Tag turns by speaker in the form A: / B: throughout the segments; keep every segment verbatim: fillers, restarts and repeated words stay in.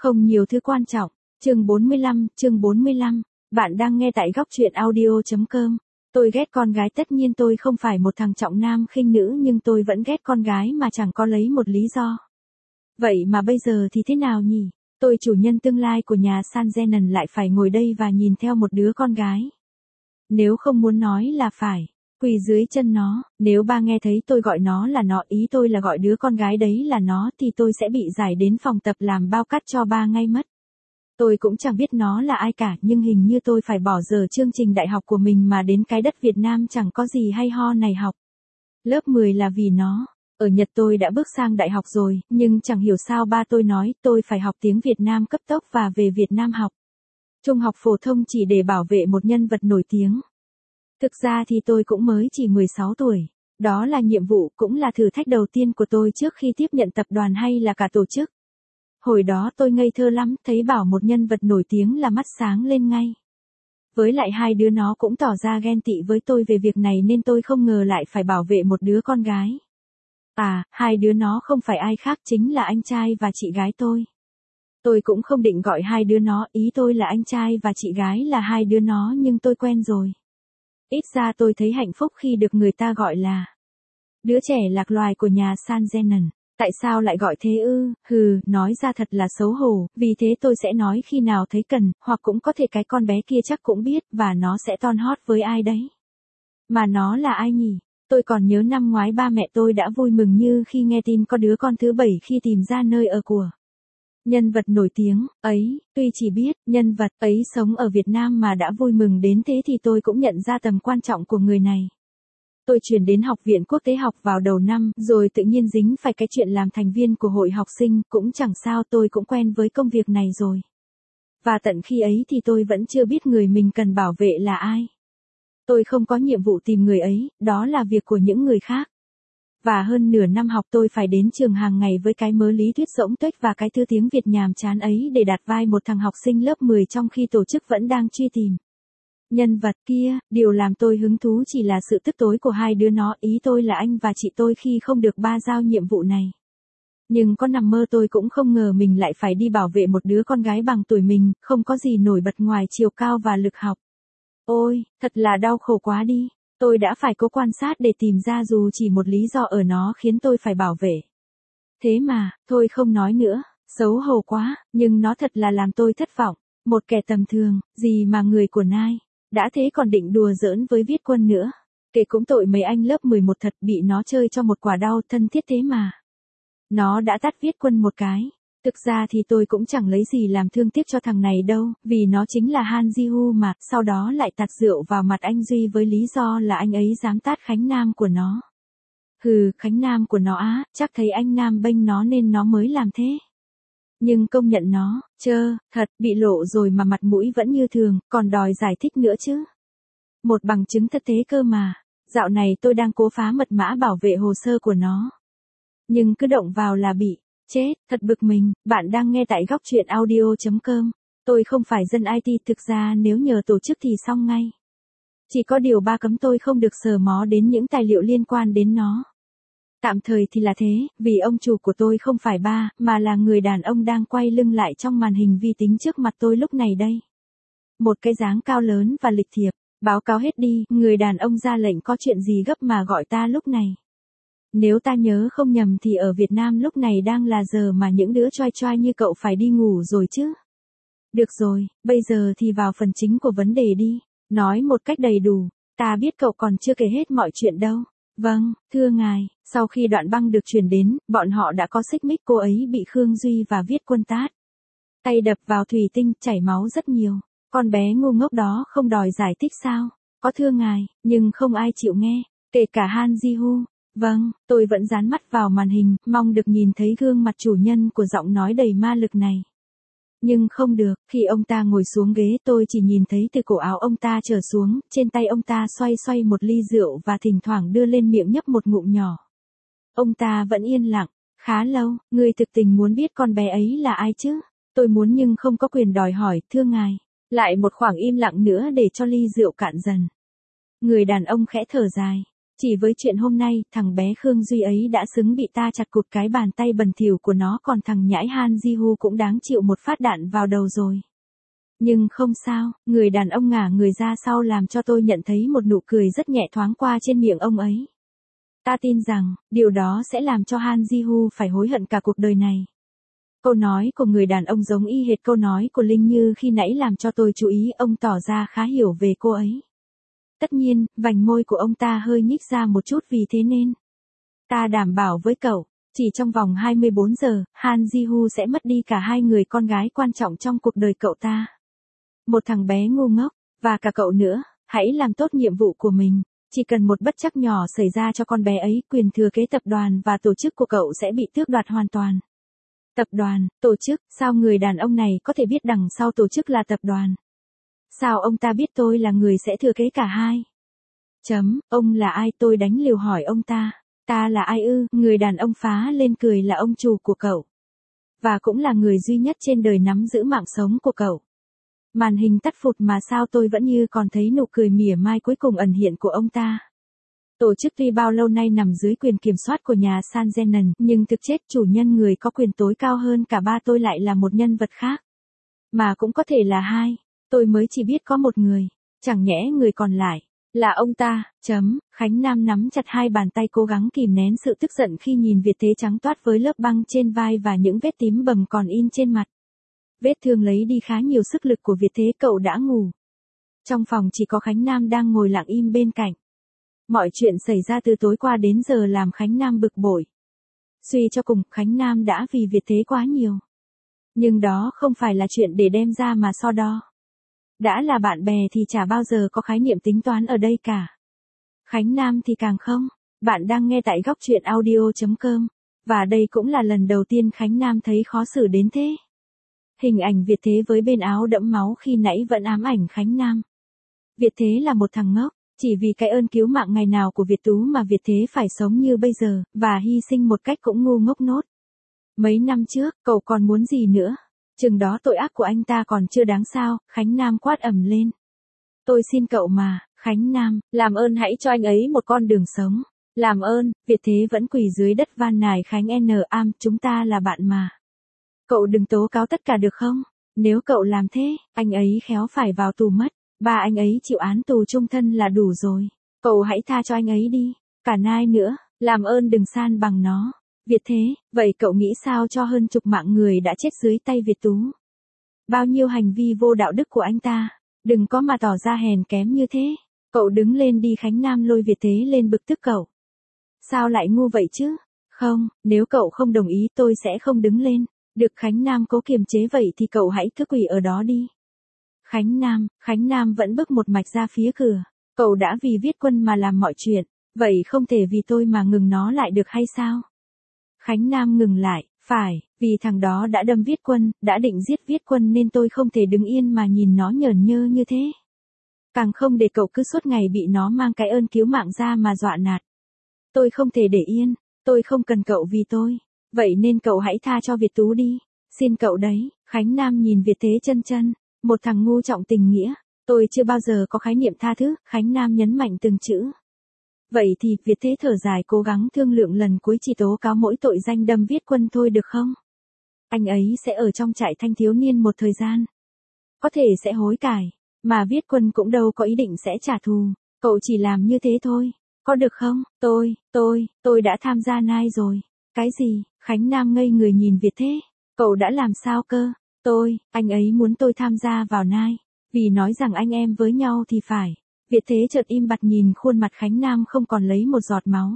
A: Không nhiều thứ quan trọng. Chương bốn mươi lăm, chương bốn mươi lăm. Bạn đang nghe tại góc truyện audio chấm com. Tôi ghét con gái, tất nhiên tôi không phải một thằng trọng nam khinh nữ, nhưng tôi vẫn ghét con gái mà chẳng có lấy một lý do. Vậy mà bây giờ thì thế nào nhỉ? Tôi chủ nhân tương lai của nhà San Zenon lại phải ngồi đây và nhìn theo một đứa con gái. Nếu không muốn nói là phải quỳ dưới chân nó, nếu ba nghe thấy tôi gọi nó là nó, ý tôi là gọi đứa con gái đấy là nó, thì tôi sẽ bị giải đến phòng tập làm bao cắt cho ba ngay mất. Tôi cũng chẳng biết nó là ai cả, nhưng hình như tôi phải bỏ dở chương trình đại học của mình mà đến cái đất Việt Nam chẳng có gì hay ho này học. Lớp mười là vì nó. Ở Nhật tôi đã bước sang đại học rồi, nhưng chẳng hiểu sao ba tôi nói tôi phải học tiếng Việt Nam cấp tốc và về Việt Nam học trung học phổ thông chỉ để bảo vệ một nhân vật nổi tiếng. Thực ra thì tôi cũng mới chỉ mười sáu tuổi. Đó là nhiệm vụ, cũng là thử thách đầu tiên của tôi trước khi tiếp nhận tập đoàn hay là cả tổ chức. Hồi đó tôi ngây thơ lắm, thấy bảo một nhân vật nổi tiếng là mắt sáng lên ngay. Với lại hai đứa nó cũng tỏ ra ghen tị với tôi về việc này nên tôi không ngờ lại phải bảo vệ một đứa con gái. À, hai đứa nó không phải ai khác, chính là anh trai và chị gái tôi. Tôi cũng không định gọi hai đứa nó, ý tôi là anh trai và chị gái là hai đứa nó, nhưng tôi quen rồi. Ít ra tôi thấy hạnh phúc khi được người ta gọi là đứa trẻ lạc loài của nhà San Zenon. Tại sao lại gọi thế ư? Hừ, nói ra thật là xấu hổ, vì thế tôi sẽ nói khi nào thấy cần, hoặc cũng có thể cái con bé kia chắc cũng biết, và nó sẽ ton hót với ai đấy. Mà nó là ai nhỉ? Tôi còn nhớ năm ngoái ba mẹ tôi đã vui mừng như khi nghe tin có đứa con thứ bảy khi tìm ra nơi ở của nhân vật nổi tiếng ấy. Tuy chỉ biết nhân vật ấy sống ở Việt Nam mà đã vui mừng đến thế thì tôi cũng nhận ra tầm quan trọng của người này. Tôi chuyển đến Học viện Quốc tế học vào đầu năm, rồi tự nhiên dính phải cái chuyện làm thành viên của hội học sinh, cũng chẳng sao, tôi cũng quen với công việc này rồi. Và tận khi ấy thì tôi vẫn chưa biết người mình cần bảo vệ là ai. Tôi không có nhiệm vụ tìm người ấy, đó là việc của những người khác. Và hơn nửa năm học tôi phải đến trường hàng ngày với cái mớ lý thuyết rỗng tuếch và cái thư tiếng Việt nhàm chán ấy để đạt vai một thằng học sinh lớp mười trong khi tổ chức vẫn đang truy tìm nhân vật kia. Điều làm tôi hứng thú chỉ là sự tức tối của hai đứa nó, ý tôi là anh và chị tôi, khi không được ba giao nhiệm vụ này. Nhưng có nằm mơ tôi cũng không ngờ mình lại phải đi bảo vệ một đứa con gái bằng tuổi mình, không có gì nổi bật ngoài chiều cao và lực học. Ôi, thật là đau khổ quá đi. Tôi đã phải cố quan sát để tìm ra dù chỉ một lý do ở nó khiến tôi phải bảo vệ. Thế mà, thôi không nói nữa, xấu hổ quá, nhưng nó thật là làm tôi thất vọng. Một kẻ tầm thường, gì mà người của nai. Đã thế còn định đùa giỡn với Viết Quân nữa. Kể cũng tội mấy anh lớp mười một thật, bị nó chơi cho một quả đau thân thiết thế mà. Nó đã tát Viết Quân một cái. Thực ra thì tôi cũng chẳng lấy gì làm thương tiếc cho thằng này đâu, vì nó chính là Han Ji-woo mà, sau đó lại tạt rượu vào mặt anh Duy với lý do là anh ấy dám tát Khánh Nam của nó. Hừ, Khánh Nam của nó á, chắc thấy anh Nam bênh nó nên nó mới làm thế. Nhưng công nhận nó, chơ, thật, bị lộ rồi mà mặt mũi vẫn như thường, còn đòi giải thích nữa chứ. Một bằng chứng thật thế cơ mà. Dạo này tôi đang cố phá mật mã bảo vệ hồ sơ của nó. Nhưng cứ động vào là bị chết, thật bực mình. Bạn đang nghe tại góc truyện audio chấm com. Tôi không phải dân i tê, thực ra nếu nhờ tổ chức thì xong ngay. Chỉ có điều ba cấm tôi không được sờ mó đến những tài liệu liên quan đến nó. Tạm thời thì là thế, vì ông chủ của tôi không phải ba, mà là người đàn ông đang quay lưng lại trong màn hình vi tính trước mặt tôi lúc này đây. Một cái dáng cao lớn và lịch thiệp. Báo cáo hết đi, người đàn ông ra lệnh, có chuyện gì gấp mà gọi ta lúc này. Nếu ta nhớ không nhầm thì ở Việt Nam lúc này đang là giờ mà những đứa choai choai như cậu phải đi ngủ rồi chứ. Được rồi, bây giờ thì vào phần chính của vấn đề đi. Nói một cách đầy đủ, ta biết cậu còn chưa kể hết mọi chuyện đâu. Vâng, thưa ngài, sau khi đoạn băng được truyền đến, bọn họ đã có xích mích, cô ấy bị Khương Duy và Viết Quân tát tay đập vào thủy tinh, chảy máu rất nhiều. Con bé ngu ngốc đó không đòi giải thích sao? Có thưa ngài, nhưng không ai chịu nghe, kể cả Han Ji-woo. Vâng, tôi vẫn dán mắt vào màn hình, mong được nhìn thấy gương mặt chủ nhân của giọng nói đầy ma lực này. Nhưng không được, khi ông ta ngồi xuống ghế tôi chỉ nhìn thấy từ cổ áo ông ta trở xuống, trên tay ông ta xoay xoay một ly rượu và thỉnh thoảng đưa lên miệng nhấp một ngụm nhỏ. Ông ta vẫn yên lặng, khá lâu. Người thực tình muốn biết con bé ấy là ai chứ? Tôi muốn nhưng không có quyền đòi hỏi, thưa ngài. Lại một khoảng im lặng nữa để cho ly rượu cạn dần. Người đàn ông khẽ thở dài. Chỉ với chuyện hôm nay, thằng bé Khương Duy ấy đã xứng bị ta chặt cụt cái bàn tay bẩn thỉu của nó, còn thằng nhãi Han Ji-hu cũng đáng chịu một phát đạn vào đầu rồi. Nhưng không sao, người đàn ông ngả người ra sau làm cho tôi nhận thấy một nụ cười rất nhẹ thoáng qua trên miệng ông ấy. Ta tin rằng, điều đó sẽ làm cho Han Ji-hu phải hối hận cả cuộc đời này. Câu nói của người đàn ông giống y hệt câu nói của Linh Như khi nãy làm cho tôi chú ý, ông tỏ ra khá hiểu về cô ấy. Tất nhiên, vành môi của ông ta hơi nhích ra một chút, vì thế nên ta đảm bảo với cậu, chỉ trong vòng hai mươi bốn giờ, Han Ji-hu sẽ mất đi cả hai người con gái quan trọng trong cuộc đời cậu ta. Một thằng bé ngu ngốc, và cả cậu nữa, hãy làm tốt nhiệm vụ của mình. Chỉ cần một bất trắc nhỏ xảy ra cho con bé ấy, quyền thừa kế tập đoàn và tổ chức của cậu sẽ bị tước đoạt hoàn toàn. Tập đoàn, tổ chức, sao người đàn ông này có thể biết đằng sau tổ chức là tập đoàn? Sao ông ta biết tôi là người sẽ thừa kế cả hai? Chấm, ông là ai? Tôi đánh liều hỏi ông ta. Ta là ai ư? Người đàn ông phá lên cười, là ông chủ của cậu. Và cũng là người duy nhất trên đời nắm giữ mạng sống của cậu. Màn hình tắt phụt mà sao tôi vẫn như còn thấy nụ cười mỉa mai cuối cùng ẩn hiện của ông ta. Tổ chức tuy bao lâu nay nằm dưới quyền kiểm soát của nhà San Zenon, nhưng thực chất chủ nhân người có quyền tối cao hơn cả ba tôi lại là một nhân vật khác. Mà cũng có thể là hai. Tôi mới chỉ biết có một người. Chẳng nhẽ người còn lại là ông ta. Chấm. Khánh Nam nắm chặt hai bàn tay, cố gắng kìm nén sự tức giận khi nhìn Việt Thế trắng toát với lớp băng trên vai và những vết tím bầm còn in trên mặt. Vết thương lấy đi khá nhiều sức lực của Việt Thế. Cậu đã ngủ. Trong phòng chỉ có Khánh Nam đang ngồi lặng im bên cạnh. Mọi chuyện xảy ra từ tối qua đến giờ làm Khánh Nam bực bội. Suy cho cùng, Khánh Nam đã vì Việt Thế quá nhiều. Nhưng đó không phải là chuyện để đem ra mà so đo. Đã là bạn bè thì chả bao giờ có khái niệm tính toán ở đây cả. Khánh Nam thì càng không. Bạn đang nghe tại góc truyện audio chấm com. Và đây cũng là lần đầu tiên Khánh Nam thấy khó xử đến thế. Hình ảnh Việt Thế với bên áo đẫm máu khi nãy vẫn ám ảnh Khánh Nam. Việt Thế là một thằng ngốc. Chỉ vì cái ơn cứu mạng ngày nào của Việt Tú mà Việt Thế phải sống như bây giờ, và hy sinh một cách cũng ngu ngốc nốt. Mấy năm trước, cậu còn muốn gì nữa? Chừng đó tội ác của anh ta còn chưa đáng sao? Khánh Nam quát ầm lên. Tôi xin cậu mà, Khánh Nam, làm ơn hãy cho anh ấy một con đường sống. Làm ơn. Việt Thế vẫn quỳ dưới đất van nài Khánh N. Am, chúng ta là bạn mà. Cậu đừng tố cáo tất cả được không? Nếu cậu làm thế, anh ấy khéo phải vào tù mất. Ba anh ấy chịu án tù chung thân là đủ rồi. Cậu hãy tha cho anh ấy đi. Cả Nai nữa, làm ơn đừng san bằng nó. Việt Thế, vậy cậu nghĩ sao cho hơn chục mạng người đã chết dưới tay Việt Tú? Bao nhiêu hành vi vô đạo đức của anh ta. Đừng có mà tỏ ra hèn kém như thế. Cậu đứng lên đi. Khánh Nam lôi Việt Thế lên bực tức cậu. Sao lại ngu vậy chứ? Không, nếu cậu không đồng ý tôi sẽ không đứng lên. Được. Khánh Nam cố kiềm chế. Vậy thì cậu hãy cứ quỳ ở đó đi. Khánh Nam, Khánh Nam vẫn bước một mạch ra phía cửa. Cậu đã vì Viết Quân mà làm mọi chuyện, vậy không thể vì tôi mà ngừng nó lại được hay sao? Khánh Nam ngừng lại, phải, vì thằng đó đã đâm Viết Quân, đã định giết Viết Quân nên tôi không thể đứng yên mà nhìn nó nhởn nhơ như thế. Càng không để cậu cứ suốt ngày bị nó mang cái ơn cứu mạng ra mà dọa nạt. Tôi không thể để yên, tôi không cần cậu vì tôi, vậy nên cậu hãy tha cho Việt Tú đi. Xin cậu đấy. Khánh Nam nhìn Việt Thế chân chân. Một thằng ngu trọng tình nghĩa. Tôi chưa bao giờ có khái niệm tha thứ. Khánh Nam nhấn mạnh từng chữ. Vậy thì, Việt Thế thở dài cố gắng thương lượng lần cuối, chỉ tố cáo mỗi tội danh đâm Viết Quân thôi được không? Anh ấy sẽ ở trong trại thanh thiếu niên một thời gian. Có thể sẽ hối cải. Mà Viết Quân cũng đâu có ý định sẽ trả thù. Cậu chỉ làm như thế thôi. Có được không? Tôi, tôi, tôi đã tham gia Nai rồi. Cái gì? Khánh Nam ngây người nhìn Việt Thế. Cậu đã làm sao cơ? Tôi, anh ấy muốn tôi tham gia vào Nai. Vì nói rằng anh em với nhau thì phải. Việt Thế chợt im bặt nhìn khuôn mặt Khánh Nam không còn lấy một giọt máu.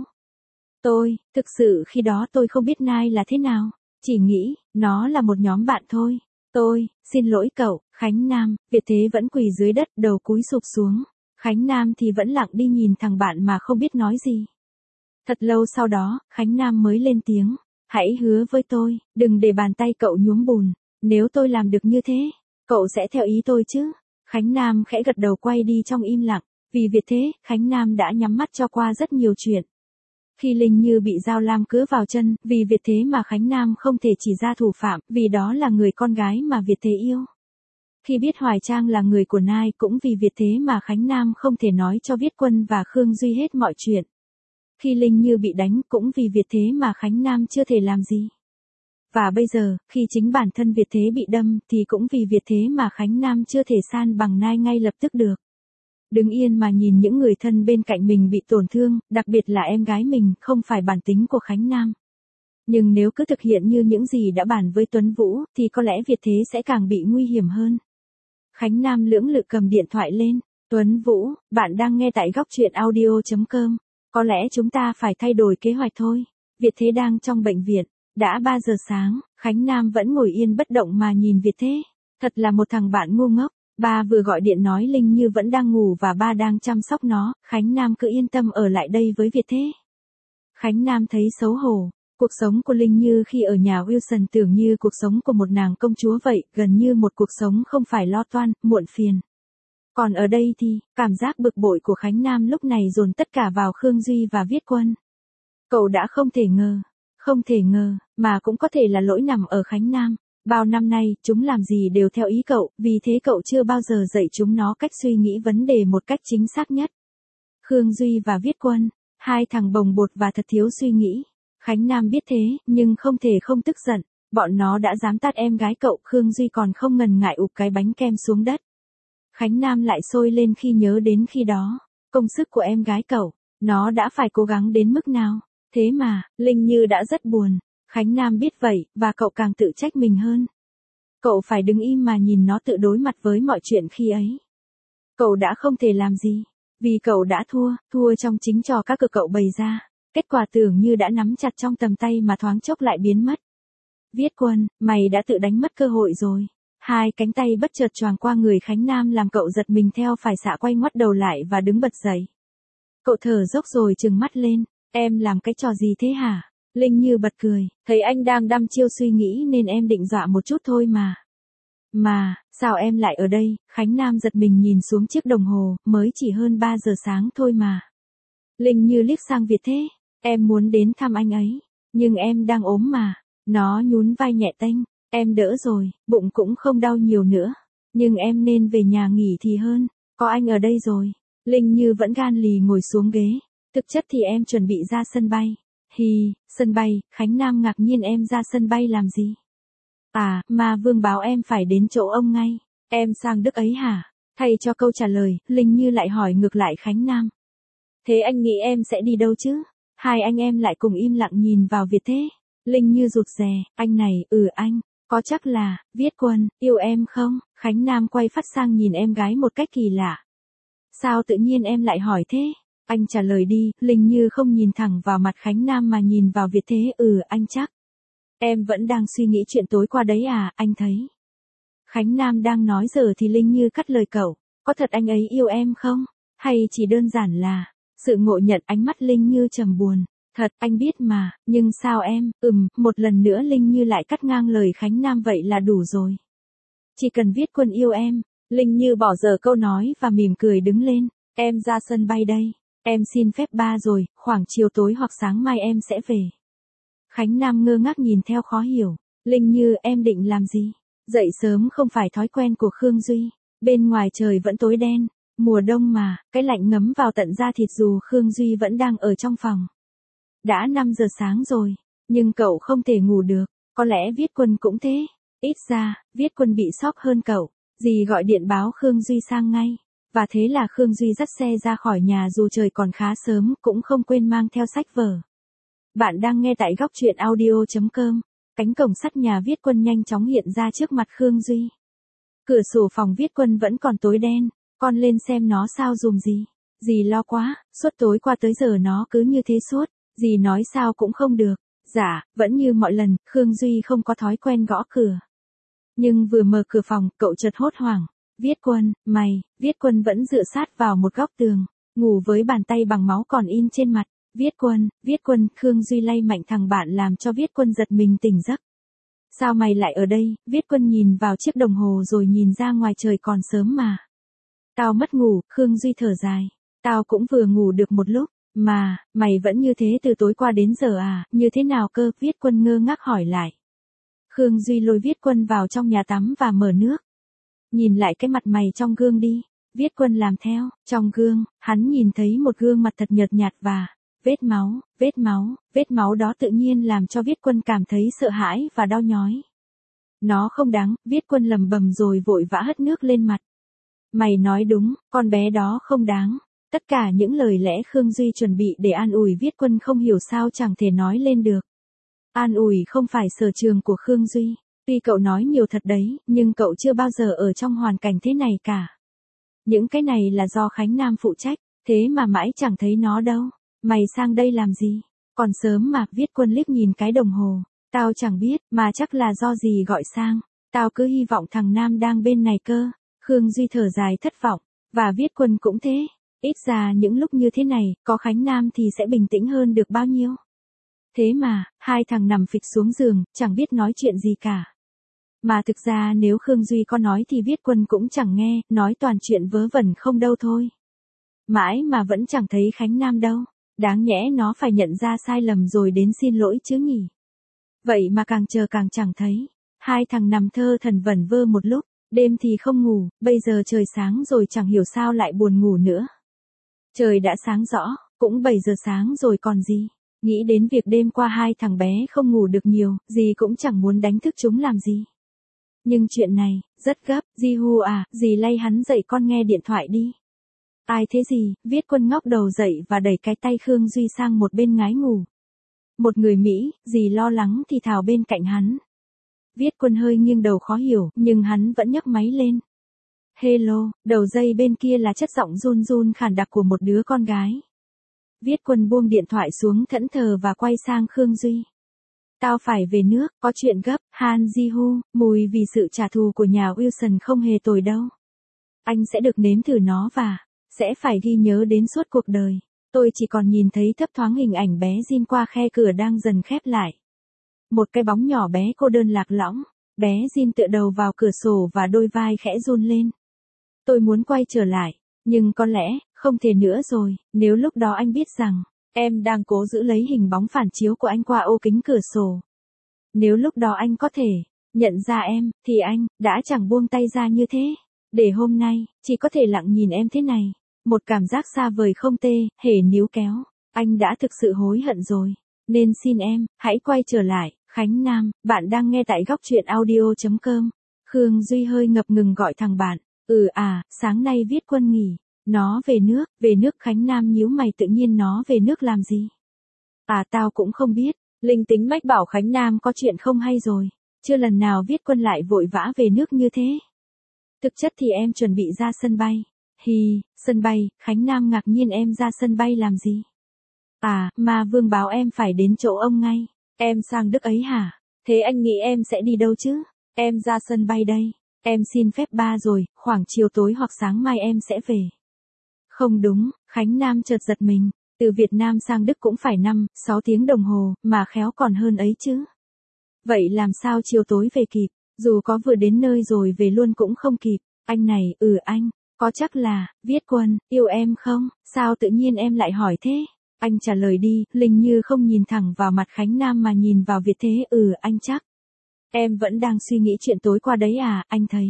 A: Tôi, thực sự khi đó tôi không biết Nai là thế nào. Chỉ nghĩ, nó là một nhóm bạn thôi. Tôi, xin lỗi cậu, Khánh Nam. Việt Thế vẫn quỳ dưới đất, đầu cúi sụp xuống. Khánh Nam thì vẫn lặng đi nhìn thằng bạn mà không biết nói gì. Thật lâu sau đó, Khánh Nam mới lên tiếng. Hãy hứa với tôi, đừng để bàn tay cậu nhuốm bùn. Nếu tôi làm được như thế, cậu sẽ theo ý tôi chứ? Khánh Nam khẽ gật đầu quay đi trong im lặng. Vì Việt Thế, Khánh Nam đã nhắm mắt cho qua rất nhiều chuyện. Khi Linh Như bị dao lam cứa vào chân, vì Việt Thế mà Khánh Nam không thể chỉ ra thủ phạm, vì đó là người con gái mà Việt Thế yêu. Khi biết Hoài Trang là người của Nai, cũng vì Việt Thế mà Khánh Nam không thể nói cho Viết Quân và Khương Duy hết mọi chuyện. Khi Linh Như bị đánh cũng vì Việt Thế mà Khánh Nam chưa thể làm gì. Và bây giờ, khi chính bản thân Việt Thế bị đâm thì cũng vì Việt Thế mà Khánh Nam chưa thể san bằng nai ngay lập tức được. Đứng yên mà nhìn những người thân bên cạnh mình bị tổn thương, đặc biệt là em gái mình, không phải bản tính của Khánh Nam. Nhưng nếu cứ thực hiện như những gì đã bàn với Tuấn Vũ, thì có lẽ Việt Thế sẽ càng bị nguy hiểm hơn. Khánh Nam lưỡng lự cầm điện thoại lên. Tuấn Vũ, bạn đang nghe tại góc truyện audio chấm com. Có lẽ chúng ta phải thay đổi kế hoạch thôi. Việt Thế đang trong bệnh viện. Đã ba giờ sáng, Khánh Nam vẫn ngồi yên bất động mà nhìn Việt Thế. Thật là một thằng bạn ngu ngốc. Ba vừa gọi điện nói Linh Như vẫn đang ngủ và ba đang chăm sóc nó. Khánh Nam cứ yên tâm ở lại đây với Việt Thế. Khánh Nam thấy xấu hổ. Cuộc sống của Linh Như khi ở nhà Wilson tưởng như cuộc sống của một nàng công chúa vậy, gần như một cuộc sống không phải lo toan, muộn phiền. Còn ở đây thì, cảm giác bực bội của Khánh Nam lúc này dồn tất cả vào Khương Duy và Viết Quân. Cậu đã không thể ngờ, không thể ngờ, mà cũng có thể là lỗi nằm ở Khánh Nam. Bao năm nay, chúng làm gì đều theo ý cậu, vì thế cậu chưa bao giờ dạy chúng nó cách suy nghĩ vấn đề một cách chính xác nhất. Khương Duy và Viết Quân, hai thằng bồng bột và thật thiếu suy nghĩ. Khánh Nam biết thế, nhưng không thể không tức giận. Bọn nó đã dám tát em gái cậu, Khương Duy còn không ngần ngại ụp cái bánh kem xuống đất. Khánh Nam lại sôi lên khi nhớ đến khi đó. Công sức của em gái cậu, nó đã phải cố gắng đến mức nào. Thế mà, Linh Như đã rất buồn. Khánh Nam biết vậy, và cậu càng tự trách mình hơn. Cậu phải đứng im mà nhìn nó tự đối mặt với mọi chuyện khi ấy. Cậu đã không thể làm gì. Vì cậu đã thua, thua trong chính trò các cực cậu bày ra. Kết quả tưởng như đã nắm chặt trong tầm tay mà thoáng chốc lại biến mất. Viết Quân, mày đã tự đánh mất cơ hội rồi. Hai cánh tay bất chợt choàng qua người Khánh Nam làm cậu giật mình theo phải xạ quay ngoắt đầu lại và đứng bật dậy. Cậu thở dốc rồi trừng mắt lên. Em làm cái trò gì thế hả? Linh Như bật cười, thấy anh đang đăm chiêu suy nghĩ nên em định dọa một chút thôi mà. Mà, sao em lại ở đây? Khánh Nam giật mình nhìn xuống chiếc đồng hồ, mới chỉ hơn ba giờ sáng thôi mà. Linh Như liếc sang Việt Thế, em muốn đến thăm anh ấy, nhưng em đang ốm mà. Nó nhún vai nhẹ tênh, em đỡ rồi, bụng cũng không đau nhiều nữa, nhưng em nên về nhà nghỉ thì hơn, có anh ở đây rồi. Linh Như vẫn gan lì ngồi xuống ghế, thực chất thì em chuẩn bị ra sân bay. Hi, sân bay, Khánh Nam ngạc nhiên em ra sân bay làm gì? À, mà Vương báo em phải đến chỗ ông ngay, em sang Đức ấy hả? Thay cho câu trả lời, Linh Như lại hỏi ngược lại Khánh Nam. Thế anh nghĩ em sẽ đi đâu chứ? Hai anh em lại cùng im lặng nhìn vào Việt Thế. Linh Như rụt rè, anh này, ừ anh, có chắc là, Viết Quân, yêu em không? Khánh Nam quay phát sang nhìn em gái một cách kỳ lạ. Sao tự nhiên em lại hỏi thế? Anh trả lời đi. Linh Như không nhìn thẳng vào mặt Khánh Nam mà nhìn vào Việt Thế. Ừ anh chắc. Em vẫn đang suy nghĩ chuyện tối qua đấy à, anh thấy. Khánh Nam đang nói giờ thì Linh Như cắt lời cậu. Có thật anh ấy yêu em không? Hay chỉ đơn giản là, sự ngộ nhận? Ánh mắt Linh Như trầm buồn. Thật, anh biết mà, nhưng sao em, ừm, một lần nữa Linh Như lại cắt ngang lời Khánh Nam vậy là đủ rồi. Chỉ cần Viết Quân yêu em. Linh Như bỏ dở câu nói và mỉm cười đứng lên. Em ra sân bay đây. Em xin phép ba rồi, khoảng chiều tối hoặc sáng mai em sẽ về. Khánh Nam ngơ ngác nhìn theo khó hiểu. Linh Như, em định làm gì? Dậy sớm không phải thói quen của Khương Duy. Bên ngoài trời vẫn tối đen. Mùa đông mà, cái lạnh ngấm vào tận da thịt dù Khương Duy vẫn đang ở trong phòng. Đã năm giờ sáng rồi, nhưng cậu không thể ngủ được. Có lẽ Viết Quân cũng thế. Ít ra, Viết Quân bị sốc hơn cậu. Dì gọi điện báo Khương Duy sang ngay. Và thế là Khương Duy dắt xe ra khỏi nhà dù trời còn khá sớm, cũng không quên mang theo sách vở. Bạn đang nghe tại góc truyện audio chấm com. Cánh cổng sắt nhà Viết Quân nhanh chóng hiện ra trước mặt Khương Duy. Cửa sổ phòng Viết Quân vẫn còn tối đen. Con lên xem nó sao dùm gì. Dì lo quá, suốt tối qua tới giờ nó cứ như thế suốt. Dì nói sao cũng không được. Dạ, vẫn như mọi lần, Khương Duy không có thói quen gõ cửa. Nhưng vừa mở cửa phòng, cậu chợt hốt hoảng. Viết Quân, mày, Viết Quân vẫn dựa sát vào một góc tường, ngủ với bàn tay bằng máu còn in trên mặt. Viết Quân, Viết Quân, Khương Duy lay mạnh thằng bạn làm cho Viết Quân giật mình tỉnh giấc. Sao mày lại ở đây? Viết Quân nhìn vào chiếc đồng hồ rồi nhìn ra ngoài trời còn sớm mà. Tao mất ngủ, Khương Duy thở dài. Tao cũng vừa ngủ được một lúc, mà, mày vẫn như thế từ tối qua đến giờ à, như thế nào cơ? Viết Quân ngơ ngác hỏi lại. Khương Duy lôi Viết Quân vào trong nhà tắm và mở nước. Nhìn lại cái mặt mày trong gương đi. Viết Quân làm theo. Trong gương, hắn nhìn thấy một gương mặt thật nhợt nhạt và vết máu, vết máu, vết máu đó tự nhiên làm cho Viết Quân cảm thấy sợ hãi và đau nhói. Nó không đáng, Viết Quân lầm bầm rồi vội vã hất nước lên mặt. Mày nói đúng, con bé đó không đáng. Tất cả những lời lẽ Khương Duy chuẩn bị để an ủi Viết Quân không hiểu sao chẳng thể nói lên được. An ủi không phải sở trường của Khương Duy. Tuy cậu nói nhiều thật đấy, nhưng cậu chưa bao giờ ở trong hoàn cảnh thế này cả. Những cái này là do Khánh Nam phụ trách, thế mà mãi chẳng thấy nó đâu. Mày sang đây làm gì? Còn sớm mà, Viết Quân liếc nhìn cái đồng hồ. Tao chẳng biết, mà chắc là do gì gọi sang. Tao cứ hy vọng thằng Nam đang bên này cơ. Khương Duy thở dài thất vọng. Và Viết Quân cũng thế. Ít ra những lúc như thế này, có Khánh Nam thì sẽ bình tĩnh hơn được bao nhiêu. Thế mà, hai thằng nằm phịch xuống giường, chẳng biết nói chuyện gì cả. Mà thực ra nếu Khương Duy có nói thì Viết Quân cũng chẳng nghe, nói toàn chuyện vớ vẩn không đâu thôi. Mãi mà vẫn chẳng thấy Khánh Nam đâu. Đáng nhẽ nó phải nhận ra sai lầm rồi đến xin lỗi chứ nhỉ. Vậy mà càng chờ càng chẳng thấy. Hai thằng nằm thơ thần vẩn vơ một lúc, đêm thì không ngủ, bây giờ trời sáng rồi chẳng hiểu sao lại buồn ngủ nữa. Trời đã sáng rõ, cũng bảy giờ sáng rồi còn gì. Nghĩ đến việc đêm qua hai thằng bé không ngủ được nhiều, dì cũng chẳng muốn đánh thức chúng làm gì. Nhưng chuyện này, rất gấp, dì Hu à, dì lay hắn dậy con nghe điện thoại đi. Ai thế gì, Viết Quân ngóc đầu dậy và đẩy cái tay Khương Duy sang một bên ngái ngủ. Một người Mỹ, dì lo lắng thì thào bên cạnh hắn. Viết Quân hơi nghiêng đầu khó hiểu, nhưng hắn vẫn nhấc máy lên. Hello, đầu dây bên kia là chất giọng run run khàn đặc của một đứa con gái. Viết Quân buông điện thoại xuống thẫn thờ và quay sang Khương Duy. Tao phải về nước, có chuyện gấp, Han Ji-hu, mùi vì sự trả thù của nhà Wilson không hề tồi đâu. Anh sẽ được nếm thử nó và sẽ phải ghi nhớ đến suốt cuộc đời. Tôi chỉ còn nhìn thấy thấp thoáng hình ảnh bé Jin qua khe cửa đang dần khép lại. Một cái bóng nhỏ bé cô đơn lạc lõng, bé Jin tựa đầu vào cửa sổ và đôi vai khẽ run lên. Tôi muốn quay trở lại, nhưng có lẽ, không thể nữa rồi, nếu lúc đó anh biết rằng, em đang cố giữ lấy hình bóng phản chiếu của anh qua ô kính cửa sổ. Nếu lúc đó anh có thể, nhận ra em, thì anh, đã chẳng buông tay ra như thế. Để hôm nay, chỉ có thể lặng nhìn em thế này. Một cảm giác xa vời không tê, hề níu kéo. Anh đã thực sự hối hận rồi. Nên xin em, hãy quay trở lại. Khánh Nam, bạn đang nghe tại góc truyện audio chấm com. Khương Duy hơi ngập ngừng gọi thằng bạn. Ừ à, sáng nay Viết Quân nghỉ. Nó về nước, về nước Khánh Nam nhíu mày tự nhiên nó về nước làm gì? À tao cũng không biết. Linh tính mách bảo Khánh Nam có chuyện không hay rồi. Chưa lần nào Viết Quân lại vội vã về nước như thế. Thực chất thì em chuẩn bị ra sân bay. Hi, sân bay, Khánh Nam ngạc nhiên em ra sân bay làm gì? À, mà Vương báo em phải đến chỗ ông ngay. Em sang Đức ấy hả? Thế anh nghĩ em sẽ đi đâu chứ? Em ra sân bay đây. Em xin phép ba rồi, khoảng chiều tối hoặc sáng mai em sẽ về. Không đúng, Khánh Nam chợt giật mình. Từ Việt Nam sang Đức cũng phải năm, sáu tiếng đồng hồ, mà khéo còn hơn ấy chứ. Vậy làm sao chiều tối về kịp? Dù có vừa đến nơi rồi về luôn cũng không kịp. Anh này, ừ anh, có chắc là, Viết Quân, yêu em không? Sao tự nhiên em lại hỏi thế? Anh trả lời đi, Linh như không nhìn thẳng vào mặt Khánh Nam mà nhìn vào Việt Thế. Ừ anh chắc. Em vẫn đang suy nghĩ chuyện tối qua đấy à, anh thấy.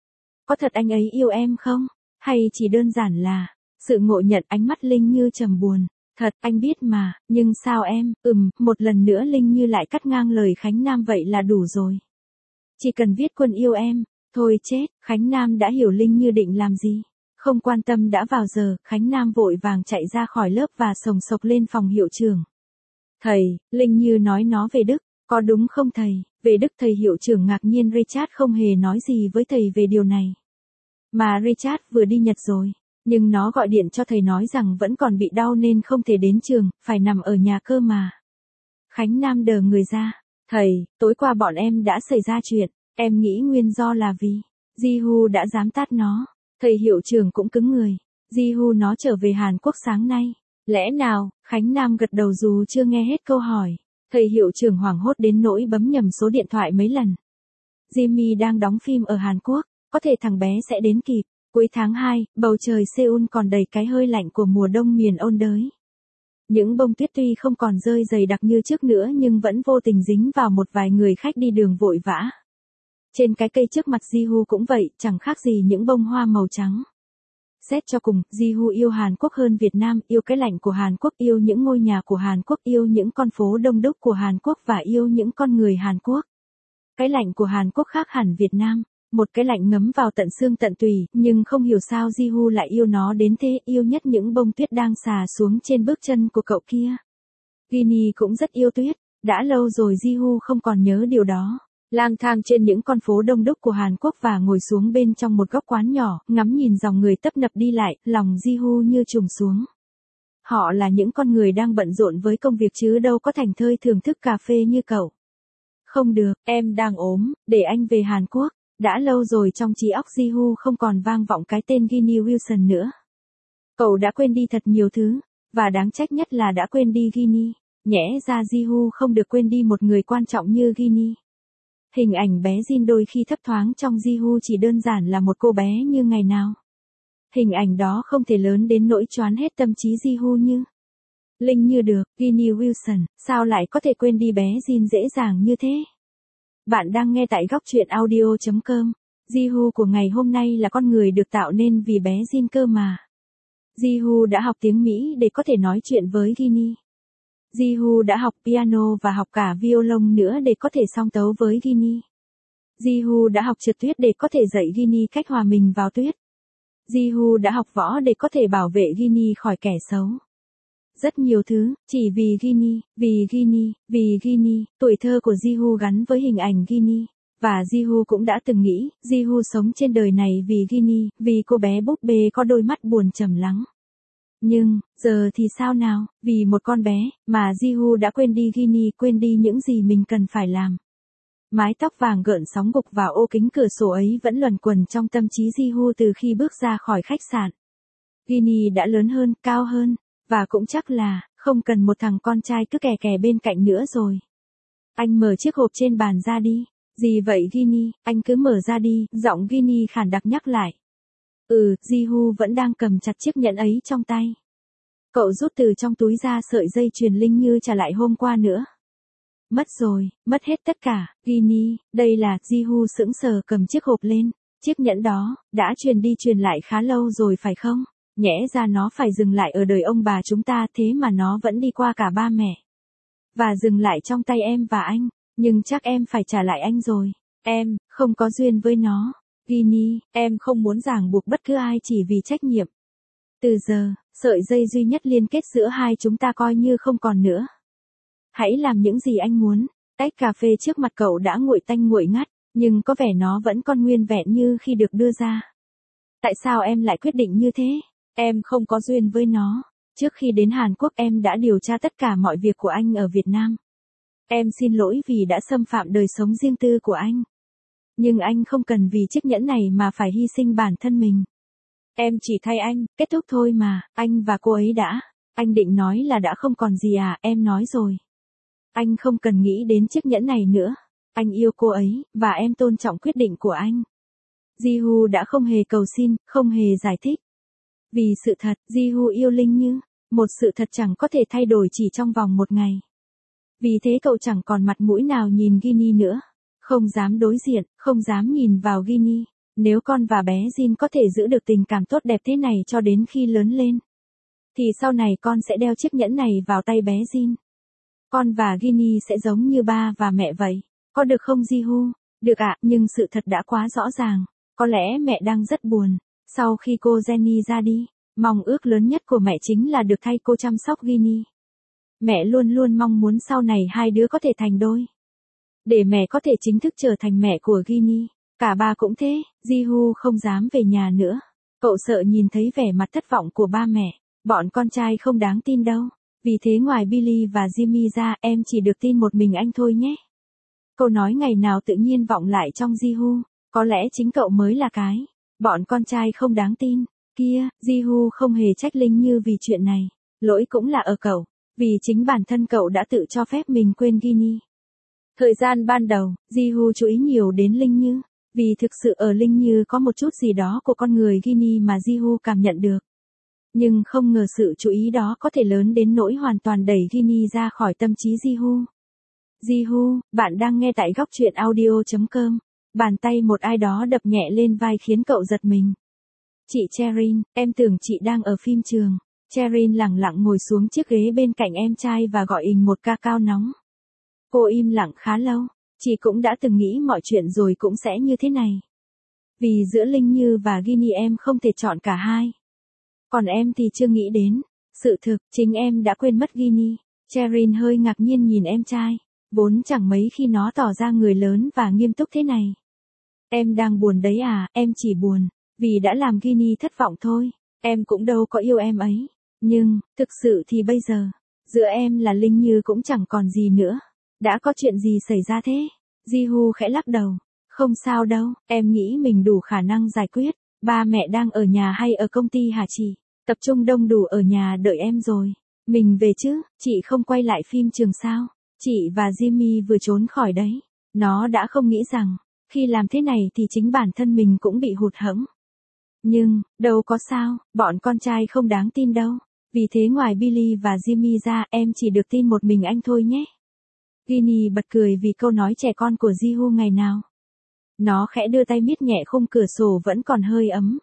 A: Có thật anh ấy yêu em không? Hay chỉ đơn giản là, sự ngộ nhận ánh mắt Linh như trầm buồn. Thật, anh biết mà, nhưng sao em, ừm, một lần nữa Linh như lại cắt ngang lời Khánh Nam vậy là đủ rồi. Chỉ cần Viết Quân yêu em, thôi chết, Khánh Nam đã hiểu Linh như định làm gì. Không quan tâm đã vào giờ, Khánh Nam vội vàng chạy ra khỏi lớp và sồng sộc lên phòng hiệu trưởng. Thầy, Linh như nói nó về Đức, có đúng không thầy? Về Đức thầy hiệu trưởng ngạc nhiên Richard không hề nói gì với thầy về điều này. Mà Richard vừa đi Nhật rồi, nhưng nó gọi điện cho thầy nói rằng vẫn còn bị đau nên không thể đến trường, phải nằm ở nhà cơ mà. Khánh Nam đờ người ra. Thầy, tối qua bọn em đã xảy ra chuyện, em nghĩ nguyên do là vì Ji-hu đã dám tát nó. Thầy hiệu trưởng cũng cứng người. Ji-hu nó trở về Hàn Quốc sáng nay. Lẽ nào? Khánh Nam gật đầu dù chưa nghe hết câu hỏi. Thầy hiệu trưởng hoảng hốt đến nỗi bấm nhầm số điện thoại mấy lần. Jimmy đang đóng phim ở Hàn Quốc, có thể thằng bé sẽ đến kịp. Cuối tháng hai, bầu trời Seoul còn đầy cái hơi lạnh của mùa đông miền ôn đới. Những bông tuyết tuy không còn rơi dày đặc như trước nữa nhưng vẫn vô tình dính vào một vài người khách đi đường vội vã. Trên cái cây trước mặt Ji-hu cũng vậy, chẳng khác gì những bông hoa màu trắng. Xét cho cùng, Jiwoo yêu Hàn Quốc hơn Việt Nam, yêu cái lạnh của Hàn Quốc, yêu những ngôi nhà của Hàn Quốc, yêu những con phố đông đúc của Hàn Quốc và yêu những con người Hàn Quốc. Cái lạnh của Hàn Quốc khác hẳn Việt Nam, một cái lạnh ngấm vào tận xương tận tủy, nhưng không hiểu sao Jiwoo lại yêu nó đến thế, yêu nhất những bông tuyết đang xà xuống trên bước chân của cậu kia. Ginny cũng rất yêu tuyết, đã lâu rồi Jiwoo không còn nhớ điều đó. Lang thang trên những con phố đông đúc của Hàn Quốc và ngồi xuống bên trong một góc quán nhỏ, ngắm nhìn dòng người tấp nập đi lại, lòng Jiwoo như trùng xuống. Họ là những con người đang bận rộn với công việc chứ đâu có thảnh thơi thưởng thức cà phê như cậu. Không được, em đang ốm, để anh về Hàn Quốc. Đã lâu rồi trong trí óc Jiwoo không còn vang vọng cái tên Ginny Wilson nữa. Cậu đã quên đi thật nhiều thứ, và đáng trách nhất là đã quên đi Ginny. Nhẽ ra Jiwoo không được quên đi một người quan trọng như Ginny. Hình ảnh bé Jin đôi khi thấp thoáng trong Jiwoo chỉ đơn giản là một cô bé như ngày nào. Hình ảnh đó không thể lớn đến nỗi choán hết tâm trí Jiwoo như. Linh như được, Ginny Wilson, sao lại có thể quên đi bé Jin dễ dàng như thế? Bạn đang nghe tại góc truyện audio chấm com. Jiwoo của ngày hôm nay là con người được tạo nên vì bé Jin cơ mà. Jiwoo đã học tiếng Mỹ để có thể nói chuyện với Ginny. Jiwoo đã học piano và học cả violon nữa để có thể song tấu với Ginny. Jiwoo đã học trượt tuyết để có thể dạy Ginny cách hòa mình vào tuyết. Jiwoo đã học võ để có thể bảo vệ Ginny khỏi kẻ xấu. Rất nhiều thứ, chỉ vì Ginny, vì Ginny, vì Ginny, tuổi thơ của Jiwoo gắn với hình ảnh Ginny. Và Jiwoo cũng đã từng nghĩ, Jiwoo sống trên đời này vì Ginny, vì cô bé búp bê có đôi mắt buồn trầm lắng. Nhưng, giờ thì sao nào, vì một con bé, mà Jiwoo đã quên đi Ginny, quên đi những gì mình cần phải làm. Mái tóc vàng gợn sóng gục vào ô kính cửa sổ ấy vẫn luẩn quẩn trong tâm trí Jiwoo từ khi bước ra khỏi khách sạn. Ginny đã lớn hơn, cao hơn, và cũng chắc là, không cần một thằng con trai cứ kè kè bên cạnh nữa rồi. Anh mở chiếc hộp trên bàn ra đi. Gì vậy Ginny, anh cứ mở ra đi, giọng Ginny khàn đặc nhắc lại. Ừ, Jiwoo vẫn đang cầm chặt chiếc nhẫn ấy trong tay. Cậu rút từ trong túi ra sợi dây chuyền linh như trả lại hôm qua nữa. Mất rồi, mất hết tất cả, Ginny, đây là, Jiwoo sững sờ cầm chiếc hộp lên. Chiếc nhẫn đó, đã truyền đi truyền lại khá lâu rồi phải không? Nhẽ ra nó phải dừng lại ở đời ông bà chúng ta thế mà nó vẫn đi qua cả ba mẹ. Và dừng lại trong tay em và anh, nhưng chắc em phải trả lại anh rồi. Em, không có duyên với nó. Ginny, em không muốn ràng buộc bất cứ ai chỉ vì trách nhiệm. Từ giờ, sợi dây duy nhất liên kết giữa hai chúng ta coi như không còn nữa. Hãy làm những gì anh muốn. Tách cà phê trước mặt cậu đã nguội tanh nguội ngắt, nhưng có vẻ nó vẫn còn nguyên vẹn như khi được đưa ra. Tại sao em lại quyết định như thế? Em không có duyên với nó. Trước khi đến Hàn Quốc em đã điều tra tất cả mọi việc của anh ở Việt Nam. Em xin lỗi vì đã xâm phạm đời sống riêng tư của anh. Nhưng anh không cần vì chiếc nhẫn này mà phải hy sinh bản thân mình. Em chỉ thay anh, kết thúc thôi mà, anh và cô ấy đã. Anh định nói là đã không còn gì à, em nói rồi. Anh không cần nghĩ đến chiếc nhẫn này nữa. Anh yêu cô ấy, và em tôn trọng quyết định của anh. Jiwoo đã không hề cầu xin, không hề giải thích. Vì sự thật, Jiwoo yêu Linh Như. Một sự thật chẳng có thể thay đổi chỉ trong vòng một ngày. Vì thế cậu chẳng còn mặt mũi nào nhìn Ginny nữa. Không dám đối diện, không dám nhìn vào Ginny. Nếu con và bé Jin có thể giữ được tình cảm tốt đẹp thế này cho đến khi lớn lên, thì sau này con sẽ đeo chiếc nhẫn này vào tay bé Jin. Con và Ginny sẽ giống như ba và mẹ vậy. Có được không Jiwoo? Được ạ, nhưng sự thật đã quá rõ ràng. Có lẽ mẹ đang rất buồn. Sau khi cô Jenny ra đi, mong ước lớn nhất của mẹ chính là được thay cô chăm sóc Ginny. Mẹ luôn luôn mong muốn sau này hai đứa có thể thành đôi. Để mẹ có thể chính thức trở thành mẹ của Ginny. Cả ba cũng thế, Jiwoo không dám về nhà nữa. Cậu sợ nhìn thấy vẻ mặt thất vọng của ba mẹ. Bọn con trai không đáng tin đâu. Vì thế ngoài Billy và Jimmy ra, em chỉ được tin một mình anh thôi nhé. Câu nói ngày nào tự nhiên vọng lại trong Jiwoo. Có lẽ chính cậu mới là cái. Bọn con trai không đáng tin. Kia, Jiwoo không hề trách Linh Như vì chuyện này. Lỗi cũng là ở cậu. Vì chính bản thân cậu đã tự cho phép mình quên Ginny. Thời gian ban đầu, Jiwoo chú ý nhiều đến Linh Như. Vì thực sự ở Linh Như có một chút gì đó của con người Ginny mà Jiwoo cảm nhận được. Nhưng không ngờ sự chú ý đó có thể lớn đến nỗi hoàn toàn đẩy Ginny ra khỏi tâm trí Jiwoo. Jiwoo, bạn đang nghe tại góc truyện audio chấm com. Bàn tay một ai đó đập nhẹ lên vai khiến cậu giật mình. Chị Cherin, em tưởng chị đang ở phim trường. Cherin lẳng lặng ngồi xuống chiếc ghế bên cạnh em trai và gọi ình một ca cao nóng. Cô im lặng khá lâu, chị cũng đã từng nghĩ mọi chuyện rồi cũng sẽ như thế này. Vì giữa Linh Như và Ginny em không thể chọn cả hai. Còn em thì chưa nghĩ đến. Sự thực, chính em đã quên mất Ginny. Cherin hơi ngạc nhiên nhìn em trai. Vốn chẳng mấy khi nó tỏ ra người lớn và nghiêm túc thế này. Em đang buồn đấy à, em chỉ buồn. Vì đã làm Ginny thất vọng thôi. Em cũng đâu có yêu em ấy. Nhưng, thực sự thì bây giờ, giữa em là Linh Như cũng chẳng còn gì nữa. Đã có chuyện gì xảy ra thế? Ji-hu khẽ lắc đầu. Không sao đâu, em nghĩ mình đủ khả năng giải quyết. Ba mẹ đang ở nhà hay ở công ty hả chị? Tập trung đông đủ ở nhà đợi em rồi. Mình về chứ, chị không quay lại phim trường sao? Chị và Jimmy vừa trốn khỏi đấy. Nó đã không nghĩ rằng, khi làm thế này thì chính bản thân mình cũng bị hụt hẫng. Nhưng, đâu có sao, bọn con trai không đáng tin đâu. Vì thế ngoài Billy và Jimmy ra em chỉ được tin một mình anh thôi nhé. Ginny bật cười vì câu nói trẻ con của Ji-hu ngày nào. Nó khẽ đưa tay miết nhẹ khung cửa sổ vẫn còn hơi ấm.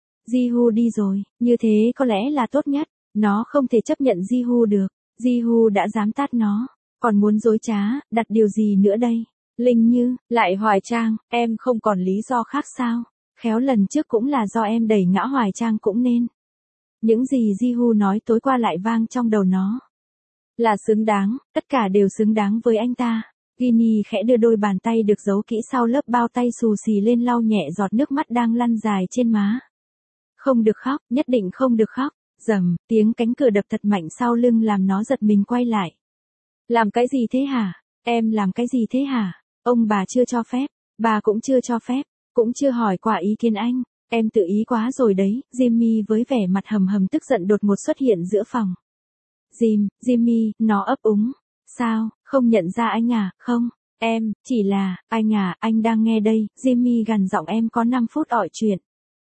A: Ji-hu đi rồi, như thế có lẽ là tốt nhất. Nó không thể chấp nhận Ji-hu được. Ji-hu đã dám tát nó. Còn muốn dối trá, đặt điều gì nữa đây? Linh Như, lại Hoài Trang, em không còn lý do khác sao? Khéo lần trước cũng là do em đẩy ngã Hoài Trang cũng nên. Những gì Ji-hu nói tối qua lại vang trong đầu nó. Là xứng đáng, tất cả đều xứng đáng với anh ta. Ginny khẽ đưa đôi bàn tay được giấu kỹ sau lớp bao tay xù xì lên lau nhẹ giọt nước mắt đang lăn dài trên má. Không được khóc, nhất định không được khóc. Rầm, tiếng cánh cửa đập thật mạnh sau lưng làm nó giật mình quay lại. Làm cái gì thế hả? Em làm cái gì thế hả? Ông bà chưa cho phép, bà cũng chưa cho phép, cũng chưa hỏi qua ý kiến anh. Em tự ý quá rồi đấy. Jimmy với vẻ mặt hầm hầm tức giận đột ngột xuất hiện giữa phòng. Jim, Jimmy, nó ấp úng. Sao, không nhận ra anh à, không? Em, chỉ là, anh à, anh đang nghe đây. Jimmy gằn giọng em có năm phút ỏi chuyện.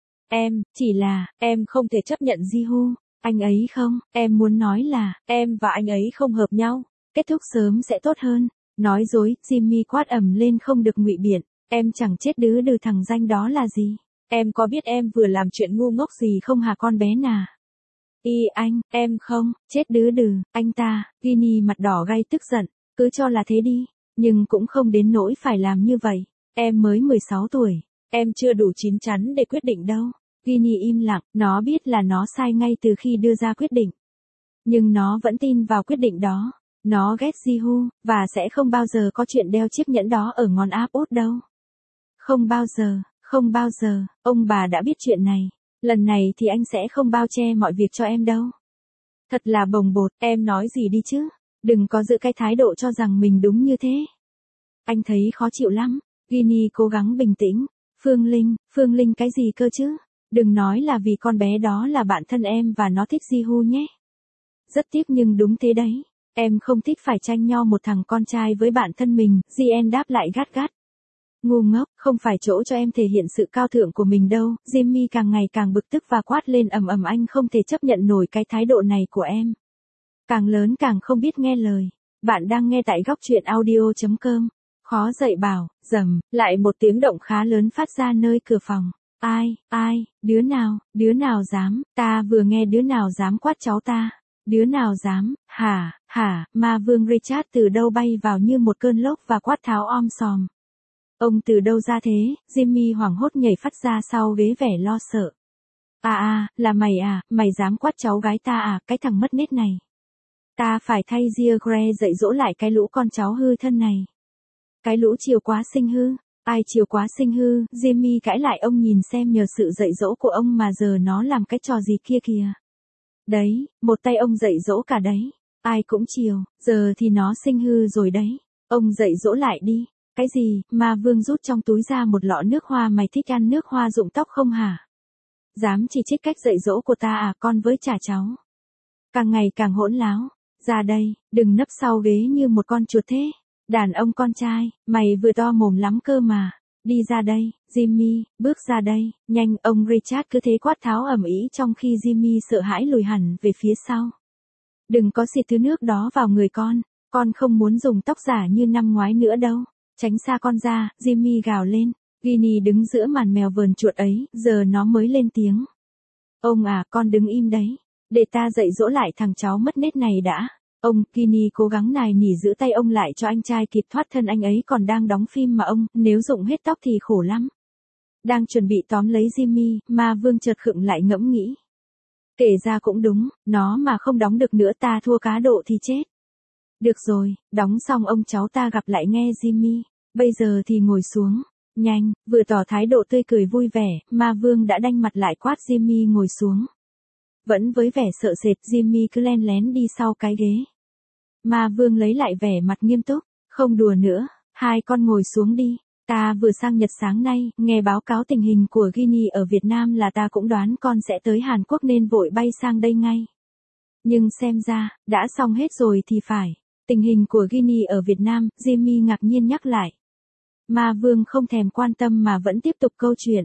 A: Em, chỉ là, em không thể chấp nhận Ji-hu. Anh ấy không, em muốn nói là, em và anh ấy không hợp nhau. Kết thúc sớm sẽ tốt hơn. Nói dối, Jimmy quát ầm lên không được ngụy biện. Em chẳng chết đứ đừ thằng danh đó là gì? Em có biết em vừa làm chuyện ngu ngốc gì không hả con bé nà? Y anh, em không, chết đứ đừ, anh ta. Ginny mặt đỏ gay tức giận, cứ cho là thế đi. Nhưng cũng không đến nỗi phải làm như vậy. Em mới mười sáu tuổi, em chưa đủ chín chắn để quyết định đâu. Ginny im lặng, nó biết là nó sai ngay từ khi đưa ra quyết định. Nhưng nó vẫn tin vào quyết định đó. Nó ghét Ji-hu, và sẽ không bao giờ có chuyện đeo chiếc nhẫn đó ở ngón áp út đâu. Không bao giờ, không bao giờ, ông bà đã biết chuyện này. Lần này thì anh sẽ không bao che mọi việc cho em đâu. Thật là bồng bột, em nói gì đi chứ. Đừng có giữ cái thái độ cho rằng mình đúng như thế. Anh thấy khó chịu lắm. Ginny cố gắng bình tĩnh. Phương Linh, Phương Linh cái gì cơ chứ? Đừng nói là vì con bé đó là bạn thân em và nó thích Ji-hu nhé. Rất tiếc nhưng đúng thế đấy. Em không thích phải tranh nho một thằng con trai với bạn thân mình. Jien đáp lại gắt gắt. Ngu ngốc, không phải chỗ cho em thể hiện sự cao thượng của mình đâu. Jimmy càng ngày càng bực tức và quát lên ầm ầm anh không thể chấp nhận nổi cái thái độ này của em. Càng lớn càng không biết nghe lời. Bạn đang nghe tại góc truyện audio chấm com. Khó dậy bảo, rầm, lại một tiếng động khá lớn phát ra nơi cửa phòng. Ai, ai, đứa nào, đứa nào dám, ta vừa nghe đứa nào dám quát cháu ta. Đứa nào dám, hả, hả, ma vương Richard từ đâu bay vào như một cơn lốc và quát tháo om sòm. Ông từ đâu ra thế? Jimmy hoảng hốt nhảy phát ra sau ghế vẻ lo sợ. À à, là mày à, mày dám quát cháu gái ta à, cái thằng mất nết này. Ta phải thay Giagre dạy dỗ lại cái lũ con cháu hư thân này. Cái lũ chiều quá sinh hư, ai chiều quá sinh hư, Jimmy cãi lại ông nhìn xem nhờ sự dạy dỗ của ông mà giờ nó làm cái trò gì kia kìa. Đấy, một tay ông dạy dỗ cả đấy, ai cũng chiều, giờ thì nó sinh hư rồi đấy, ông dạy dỗ lại đi. Cái gì, ma vương rút trong túi ra một lọ nước hoa mày thích ăn nước hoa rụng tóc không hả? Dám chỉ trích cách dạy dỗ của ta à con với trả cháu. Càng ngày càng hỗn láo, ra đây, đừng nấp sau ghế như một con chuột thế. Đàn ông con trai, mày vừa to mồm lắm cơ mà. Đi ra đây, Jimmy, bước ra đây, nhanh ông Richard cứ thế quát tháo ầm ĩ trong khi Jimmy sợ hãi lùi hẳn về phía sau. Đừng có xịt thứ nước đó vào người con, con không muốn dùng tóc giả như năm ngoái nữa đâu. Tránh xa con ra, Jimmy gào lên. Ginny đứng giữa màn mèo vờn chuột ấy, giờ nó mới lên tiếng. Ông à, con đứng im đấy. Để ta dạy dỗ lại thằng cháu mất nết này đã. Ông Ginny cố gắng nài nỉ giữ tay ông lại cho anh trai kịp thoát thân, anh ấy còn đang đóng phim mà ông, nếu rụng hết tóc thì khổ lắm. Đang chuẩn bị tóm lấy Jimmy, Ma Vương chợt khựng lại ngẫm nghĩ. Kể ra cũng đúng, nó mà không đóng được nữa ta thua cá độ thì chết. Được rồi, đóng xong ông cháu ta gặp lại nghe Jimmy, bây giờ thì ngồi xuống. Nhanh, vừa tỏ thái độ tươi cười vui vẻ, Ma Vương đã đanh mặt lại quát Jimmy ngồi xuống. Vẫn với vẻ sợ sệt, Jimmy cứ len lén đi sau cái ghế. Ma Vương lấy lại vẻ mặt nghiêm túc, không đùa nữa, hai con ngồi xuống đi. Ta vừa sang Nhật sáng nay, nghe báo cáo tình hình của Ginny ở Việt Nam là ta cũng đoán con sẽ tới Hàn Quốc nên vội bay sang đây ngay. Nhưng xem ra, đã xong hết rồi thì phải. Tình hình của Ginny ở Việt Nam, Jimmy ngạc nhiên nhắc lại. Ma Vương không thèm quan tâm mà vẫn tiếp tục câu chuyện.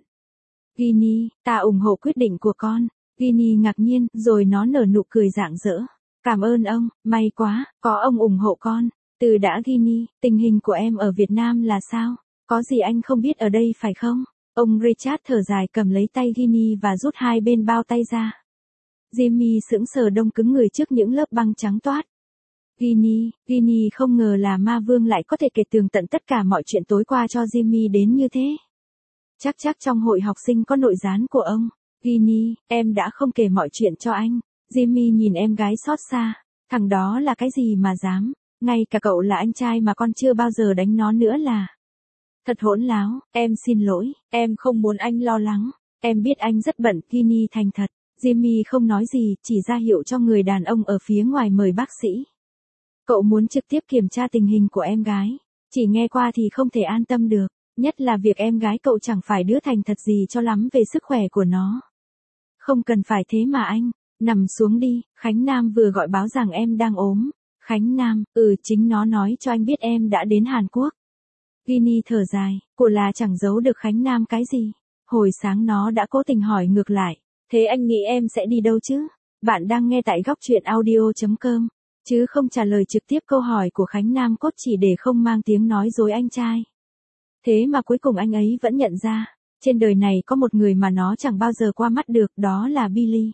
A: Ginny, ta ủng hộ quyết định của con. Ginny ngạc nhiên, rồi nó nở nụ cười rạng rỡ. Cảm ơn ông, may quá, có ông ủng hộ con. Từ đã Ginny, tình hình của em ở Việt Nam là sao? Có gì anh không biết ở đây phải không? Ông Richard thở dài cầm lấy tay Ginny và rút hai bên bao tay ra. Jimmy sững sờ đông cứng người trước những lớp băng trắng toát. Ginny, Ginny không ngờ là Ma Vương lại có thể kể tường tận tất cả mọi chuyện tối qua cho Jimmy đến như thế. Chắc chắc trong hội học sinh có nội gián của ông. Ginny, em đã không kể mọi chuyện cho anh. Jimmy nhìn em gái xót xa. Thằng đó là cái gì mà dám. Ngay cả cậu là anh trai mà con chưa bao giờ đánh nó nữa là. Thật hỗn láo, em xin lỗi, em không muốn anh lo lắng. Em biết anh rất bận, Ginny thành thật. Jimmy không nói gì, chỉ ra hiệu cho người đàn ông ở phía ngoài mời bác sĩ. Cậu muốn trực tiếp kiểm tra tình hình của em gái. Chỉ nghe qua thì không thể an tâm được. Nhất là việc em gái cậu chẳng phải đứa thành thật gì cho lắm về sức khỏe của nó. Không cần phải thế mà anh. Nằm xuống đi, Khánh Nam vừa gọi báo rằng em đang ốm. Khánh Nam, ừ chính nó nói cho anh biết em đã đến Hàn Quốc. Ginny thở dài, của là chẳng giấu được Khánh Nam cái gì. Hồi sáng nó đã cố tình hỏi ngược lại. Thế anh nghĩ em sẽ đi đâu chứ? Bạn đang nghe tại góc truyện audio chấm com. Chứ không trả lời trực tiếp câu hỏi của Khánh Nam cốt chỉ để không mang tiếng nói dối anh trai. Thế mà cuối cùng anh ấy vẫn nhận ra. Trên đời này có một người mà nó chẳng bao giờ qua mắt được, đó là Billy.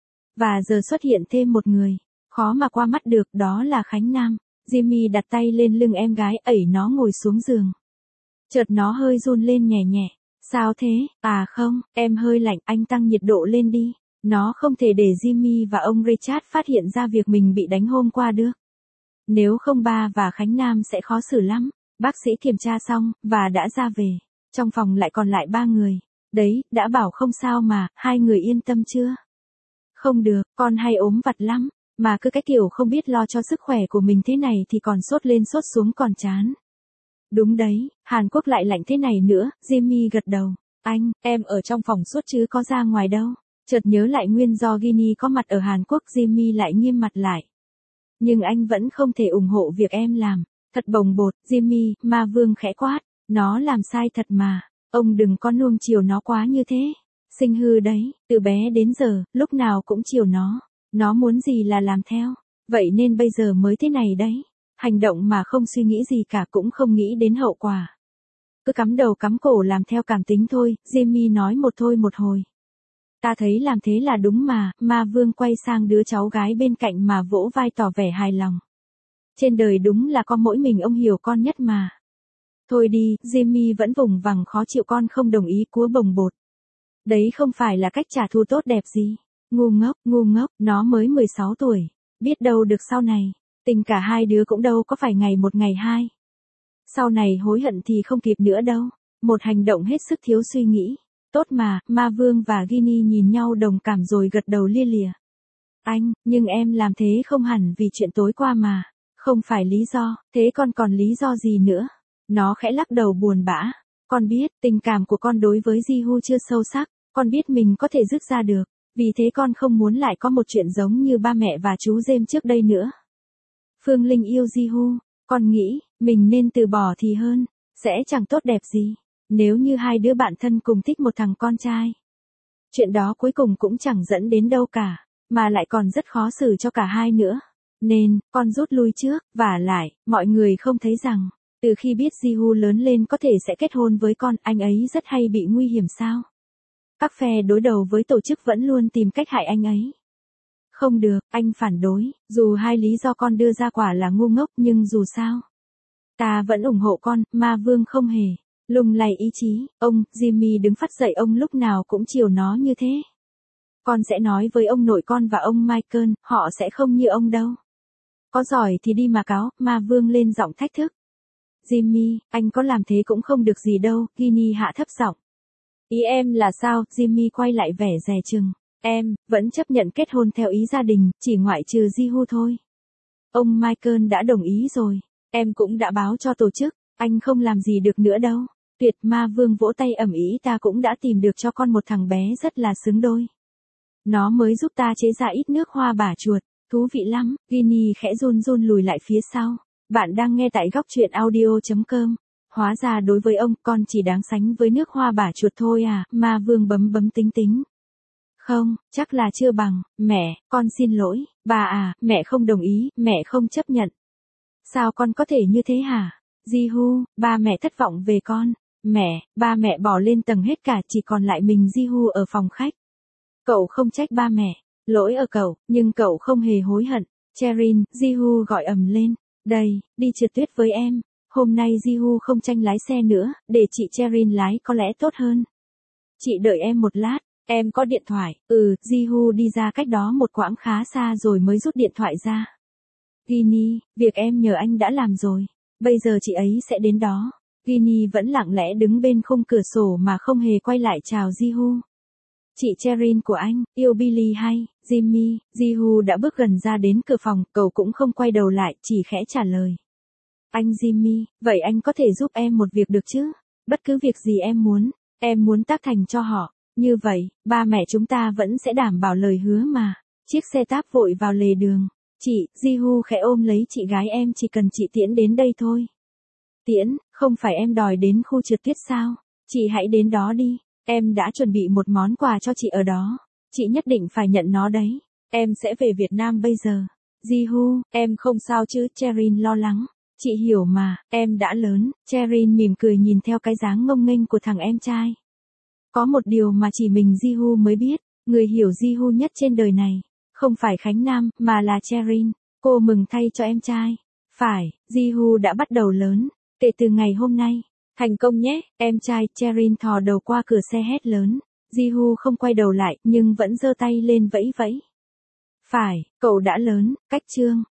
A: Và giờ xuất hiện thêm một người. Khó mà qua mắt được, đó là Khánh Nam. Jimmy đặt tay lên lưng em gái, ẩy nó ngồi xuống giường. Chợt nó hơi run lên nhẹ nhẹ. Sao thế? À không, em hơi lạnh, anh tăng nhiệt độ lên đi. Nó không thể để Jimmy và ông Richard phát hiện ra việc mình bị đánh hôm qua được. Nếu không ba và Khánh Nam sẽ khó xử lắm. Bác sĩ kiểm tra xong, và đã ra về. Trong phòng lại còn lại ba người. Đấy, đã bảo không sao mà, hai người yên tâm chưa? Không được, con hay ốm vặt lắm. Mà cứ cái kiểu không biết lo cho sức khỏe của mình thế này thì còn sốt lên sốt xuống còn chán. Đúng đấy, Hàn Quốc lại lạnh thế này nữa, Jimmy gật đầu. Anh, em ở trong phòng suốt chứ có ra ngoài đâu. Chợt nhớ lại nguyên do Ginny có mặt ở Hàn Quốc, Jimmy lại nghiêm mặt lại. Nhưng anh vẫn không thể ủng hộ việc em làm. Thật bồng bột, Jimmy, Ma Vương khẽ quát. Nó làm sai thật mà. Ông đừng có nuông chiều nó quá như thế. Sinh hư đấy, từ bé đến giờ, lúc nào cũng chiều nó. Nó muốn gì là làm theo. Vậy nên bây giờ mới thế này đấy. Hành động mà không suy nghĩ gì cả, cũng không nghĩ đến hậu quả. Cứ cắm đầu cắm cổ làm theo cảm tính thôi, Jimmy nói một thôi một hồi. Ta thấy làm thế là đúng mà, Ma Vương quay sang đứa cháu gái bên cạnh mà vỗ vai tỏ vẻ hài lòng. Trên đời đúng là có mỗi mình ông hiểu con nhất mà. Thôi đi, Jimmy vẫn vùng vằng khó chịu, con không đồng ý cúa bồng bột. Đấy không phải là cách trả thù tốt đẹp gì. Ngu ngốc, ngu ngốc, nó mới mười sáu tuổi. Biết đâu được sau này. Tình cả hai đứa cũng đâu có phải ngày một ngày hai. Sau này hối hận thì không kịp nữa đâu. Một hành động hết sức thiếu suy nghĩ. Tốt mà, Ma Vương và Ginny nhìn nhau đồng cảm rồi gật đầu lia lịa. Anh, nhưng em làm thế không hẳn vì chuyện tối qua mà. Không phải lý do, thế con còn lý do gì nữa? Nó khẽ lắc đầu buồn bã. Con biết, tình cảm của con đối với Ji-hu chưa sâu sắc. Con biết mình có thể dứt ra được. Vì thế con không muốn lại có một chuyện giống như ba mẹ và chú James trước đây nữa. Phương Linh yêu Ji-hu. Con nghĩ, mình nên từ bỏ thì hơn. Sẽ chẳng tốt đẹp gì. Nếu như hai đứa bạn thân cùng thích một thằng con trai. Chuyện đó cuối cùng cũng chẳng dẫn đến đâu cả. Mà lại còn rất khó xử cho cả hai nữa. Nên, con rút lui trước. Và lại, mọi người không thấy rằng. Từ khi biết Ji-hu lớn lên có thể sẽ kết hôn với con, anh ấy rất hay bị nguy hiểm sao? Các phe đối đầu với tổ chức vẫn luôn tìm cách hại anh ấy. Không được, anh phản đối, dù hai lý do con đưa ra quả là ngu ngốc nhưng dù sao. Ta vẫn ủng hộ con, ma vương không hề. Lung lay ý chí, ông, Jimmy đứng phát dậy ông lúc nào cũng chiều nó như thế. Con sẽ nói với ông nội con và ông Michael, họ sẽ không như ông đâu. Có giỏi thì đi mà cáo, ma vương lên giọng thách thức. Jimmy, anh có làm thế cũng không được gì đâu, Ginny hạ thấp giọng. Ý em là sao, Jimmy quay lại vẻ dè chừng. Em, vẫn chấp nhận kết hôn theo ý gia đình, chỉ ngoại trừ Jihu thôi. Ông Michael đã đồng ý rồi. Em cũng đã báo cho tổ chức, anh không làm gì được nữa đâu. Tuyệt, ma vương vỗ tay ầm ĩ, ta cũng đã tìm được cho con một thằng bé rất là xứng đôi. Nó mới giúp ta chế ra ít nước hoa bả chuột, thú vị lắm. Ginny khẽ run run lùi lại phía sau. Bạn đang nghe tại góc truyện audio chấm com. Hóa ra đối với ông, con chỉ đáng sánh với nước hoa bả chuột thôi à, ma vương bấm bấm tính tính. Không, chắc là chưa bằng, mẹ, con xin lỗi, bà à, mẹ không đồng ý, mẹ không chấp nhận. Sao con có thể như thế hả? Jihu, ba mẹ thất vọng về con. Mẹ, ba mẹ bỏ lên tầng hết cả, chỉ còn lại mình Jihu ở phòng khách. Cậu không trách ba mẹ, lỗi ở cậu, nhưng cậu không hề hối hận. Cherin, Jihu gọi ầm lên, đây, đi trượt tuyết với em. Hôm nay Jihu không tranh lái xe nữa, để chị Cherin lái có lẽ tốt hơn. Chị đợi em một lát, em có điện thoại. Ừ, Jihu đi ra cách đó một quãng khá xa rồi mới rút điện thoại ra. Ginny, việc em nhờ anh đã làm rồi. Bây giờ chị ấy sẽ đến đó. Ginny vẫn lặng lẽ đứng bên khung cửa sổ mà không hề quay lại chào Jihu. Chị Cherin của anh, yêu Billy hay, Jimmy, Jihu đã bước gần ra đến cửa phòng, cậu cũng không quay đầu lại, chỉ khẽ trả lời. Anh Jimmy, vậy anh có thể giúp em một việc được chứ? Bất cứ việc gì em muốn, em muốn tác thành cho họ. Như vậy, ba mẹ chúng ta vẫn sẽ đảm bảo lời hứa mà. Chiếc xe táp vội vào lề đường. Chị, Jihu khẽ ôm lấy chị gái em, chỉ cần chị tiễn đến đây thôi. Tiễn, không phải em đòi đến khu trượt tuyết sao? Chị hãy đến đó đi. Em đã chuẩn bị một món quà cho chị ở đó. Chị nhất định phải nhận nó đấy. Em sẽ về Việt Nam bây giờ. Jihu, em không sao chứ? Cherin lo lắng. Chị hiểu mà, em đã lớn. Cherin mỉm cười nhìn theo cái dáng ngông nghênh của thằng em trai. Có một điều mà chỉ mình Jihu mới biết. Người hiểu Jihu nhất trên đời này. Không phải Khánh Nam, mà là Cherin. Cô mừng thay cho em trai. Phải, Jihu đã bắt đầu lớn. Kể từ ngày hôm nay. Thành công nhé, em trai. Cherin thò đầu qua cửa xe hét lớn. Jihu không quay đầu lại, nhưng vẫn giơ tay lên vẫy vẫy. Phải, cậu đã lớn. Cách chương.